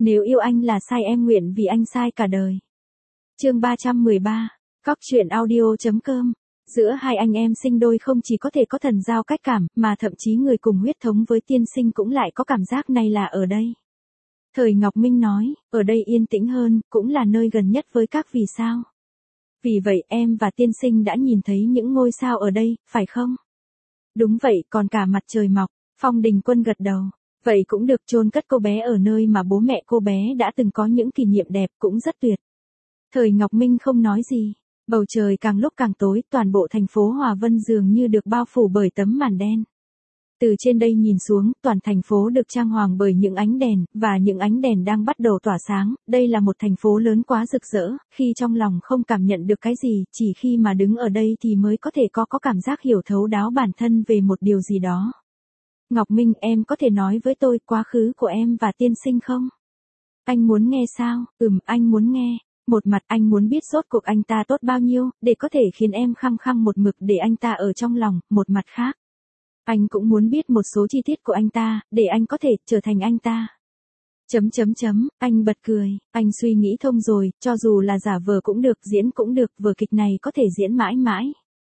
Nếu yêu anh là sai em nguyện vì anh sai cả đời. Chương 313, coctruyện.audio.com. Giữa hai anh em sinh đôi không chỉ có thể có thần giao cách cảm, mà thậm chí người cùng huyết thống với tiên sinh cũng lại có cảm giác này là ở đây. Thời Ngọc Minh nói, ở đây yên tĩnh hơn, cũng là nơi gần nhất với các vì sao. Vì vậy em và tiên sinh đã nhìn thấy những ngôi sao ở đây, phải không? Đúng vậy, còn cả mặt trời mọc. Phong Đình Quân gật đầu. Vậy cũng được, chôn cất cô bé ở nơi mà bố mẹ cô bé đã từng có những kỷ niệm đẹp cũng rất tuyệt. Thời Ngọc Minh không nói gì. Bầu trời càng lúc càng tối, toàn bộ thành phố Hòa Vân dường như được bao phủ bởi tấm màn đen. Từ trên đây nhìn xuống, toàn thành phố được trang hoàng bởi những ánh đèn, và những ánh đèn đang bắt đầu tỏa sáng. Đây là một thành phố lớn quá rực rỡ, khi trong lòng không cảm nhận được cái gì, chỉ khi mà đứng ở đây thì mới có thể có cảm giác hiểu thấu đáo bản thân về một điều gì đó. Ngọc Minh, em có thể nói với tôi quá khứ của em và tiên sinh không? Anh muốn nghe sao? Anh muốn nghe. Một mặt anh muốn biết rốt cuộc anh ta tốt bao nhiêu, để có thể khiến em khăng khăng một mực để anh ta ở trong lòng, một mặt khác. Anh cũng muốn biết một số chi tiết của anh ta, để anh có thể trở thành anh ta. Anh bật cười, anh suy nghĩ thông rồi, cho dù là giả vờ cũng được, diễn cũng được, vở kịch này có thể diễn mãi mãi.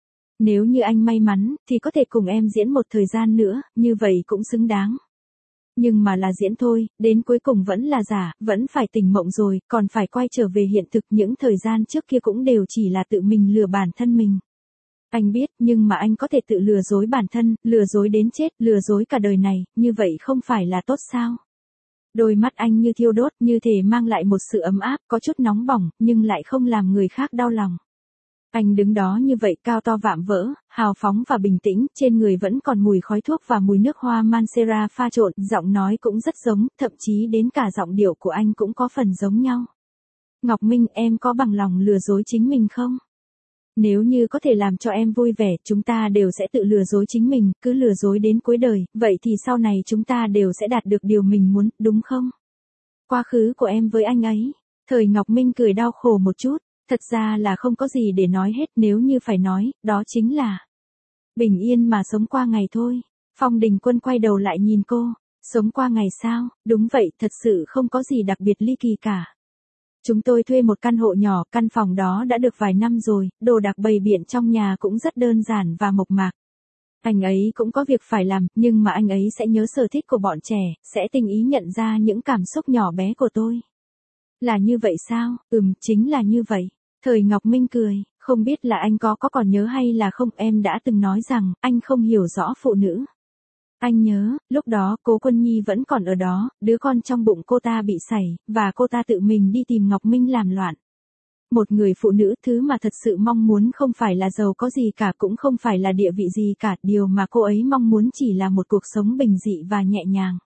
Nếu như anh may mắn, thì có thể cùng em diễn một thời gian nữa, như vậy cũng xứng đáng. Nhưng mà là diễn thôi, đến cuối cùng vẫn là giả, vẫn phải tỉnh mộng rồi, còn phải quay trở về hiện thực, những thời gian trước kia cũng đều chỉ là tự mình lừa bản thân mình. Anh biết, nhưng mà anh có thể tự lừa dối bản thân, lừa dối đến chết, lừa dối cả đời này, như vậy không phải là tốt sao? Đôi mắt anh như thiêu đốt, như thể mang lại một sự ấm áp, có chút nóng bỏng, nhưng lại không làm người khác đau lòng. Anh đứng đó như vậy, cao to vạm vỡ, hào phóng và bình tĩnh, trên người vẫn còn mùi khói thuốc và mùi nước hoa Mancera pha trộn, giọng nói cũng rất giống, thậm chí đến cả giọng điệu của anh cũng có phần giống nhau. Ngọc Minh, em có bằng lòng lừa dối chính mình không? Nếu như có thể làm cho em vui vẻ, chúng ta đều sẽ tự lừa dối chính mình, cứ lừa dối đến cuối đời, vậy thì sau này chúng ta đều sẽ đạt được điều mình muốn, đúng không? Quá khứ của em với anh ấy. Thời Ngọc Minh cười đau khổ một chút. Thật ra là không có gì để nói hết, nếu như phải nói, đó chính là bình yên mà sống qua ngày thôi. Phong Đình Quân quay đầu lại nhìn cô, sống qua ngày sao? Đúng vậy, thật sự không có gì đặc biệt ly kỳ cả. Chúng tôi thuê một căn hộ nhỏ, căn phòng đó đã được vài năm rồi, đồ đạc bày biện trong nhà cũng rất đơn giản và mộc mạc. Anh ấy cũng có việc phải làm, nhưng mà anh ấy sẽ nhớ sở thích của bọn trẻ, sẽ tinh ý nhận ra những cảm xúc nhỏ bé của tôi. Là như vậy sao? Chính là như vậy. Thời Ngọc Minh cười, không biết là anh có còn nhớ hay là không, em đã từng nói rằng, anh không hiểu rõ phụ nữ. Anh nhớ, lúc đó Cố Quân Nhi vẫn còn ở đó, đứa con trong bụng cô ta bị sảy, và cô ta tự mình đi tìm Ngọc Minh làm loạn. Một người phụ nữ, thứ mà thật sự mong muốn không phải là giàu có gì cả, cũng không phải là địa vị gì cả, điều mà cô ấy mong muốn chỉ là một cuộc sống bình dị và nhẹ nhàng.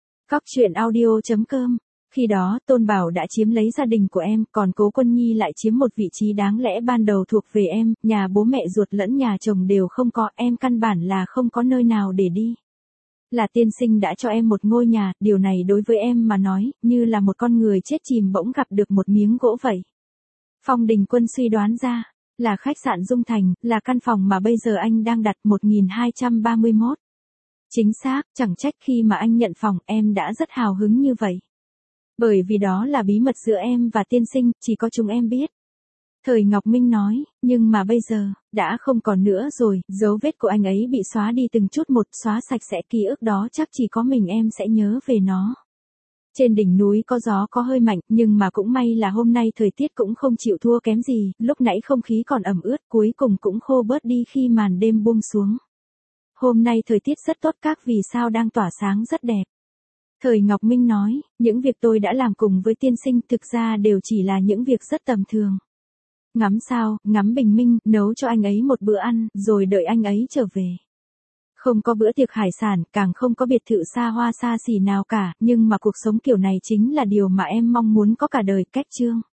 coctruyện.audio.com. Khi đó, Tôn Bảo đã chiếm lấy gia đình của em, còn Cố Quân Nhi lại chiếm một vị trí đáng lẽ ban đầu thuộc về em, nhà bố mẹ ruột lẫn nhà chồng đều không có, em căn bản là không có nơi nào để đi. Là tiên sinh đã cho em một ngôi nhà, điều này đối với em mà nói, như là một con người chết chìm bỗng gặp được một miếng gỗ vậy. Phong Đình Quân suy đoán ra, là khách sạn Dung Thành, là căn phòng mà bây giờ anh đang đặt 1231. Chính xác, chẳng trách khi mà anh nhận phòng, em đã rất hào hứng như vậy. Bởi vì đó là bí mật giữa em và tiên sinh, chỉ có chúng em biết. Thời Ngọc Minh nói, nhưng mà bây giờ, đã không còn nữa rồi, dấu vết của anh ấy bị xóa đi từng chút một, xóa sạch sẽ, ký ức đó chắc chỉ có mình em sẽ nhớ về nó. Trên đỉnh núi có gió có hơi mạnh, nhưng mà cũng may là hôm nay thời tiết cũng không chịu thua kém gì, lúc nãy không khí còn ẩm ướt, cuối cùng cũng khô bớt đi khi màn đêm buông xuống. Hôm nay thời tiết rất tốt, các vì sao đang tỏa sáng rất đẹp. Thời Ngọc Minh nói, những việc tôi đã làm cùng với tiên sinh thực ra đều chỉ là những việc rất tầm thường. Ngắm sao, ngắm bình minh, nấu cho anh ấy một bữa ăn, rồi đợi anh ấy trở về. Không có bữa tiệc hải sản, càng không có biệt thự xa hoa xa xỉ nào cả, nhưng mà cuộc sống kiểu này chính là điều mà em mong muốn có cả đời. Cách chương